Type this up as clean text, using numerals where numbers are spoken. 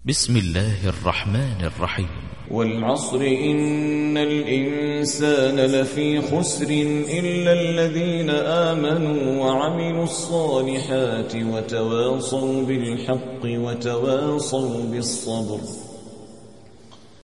بسم الله الرحمن الرحيم. والعصر إن الإنسان لفي خسر إلا الذين آمنوا وعملوا الصالحات وتواصوا بالحق وتواصوا بالصبر.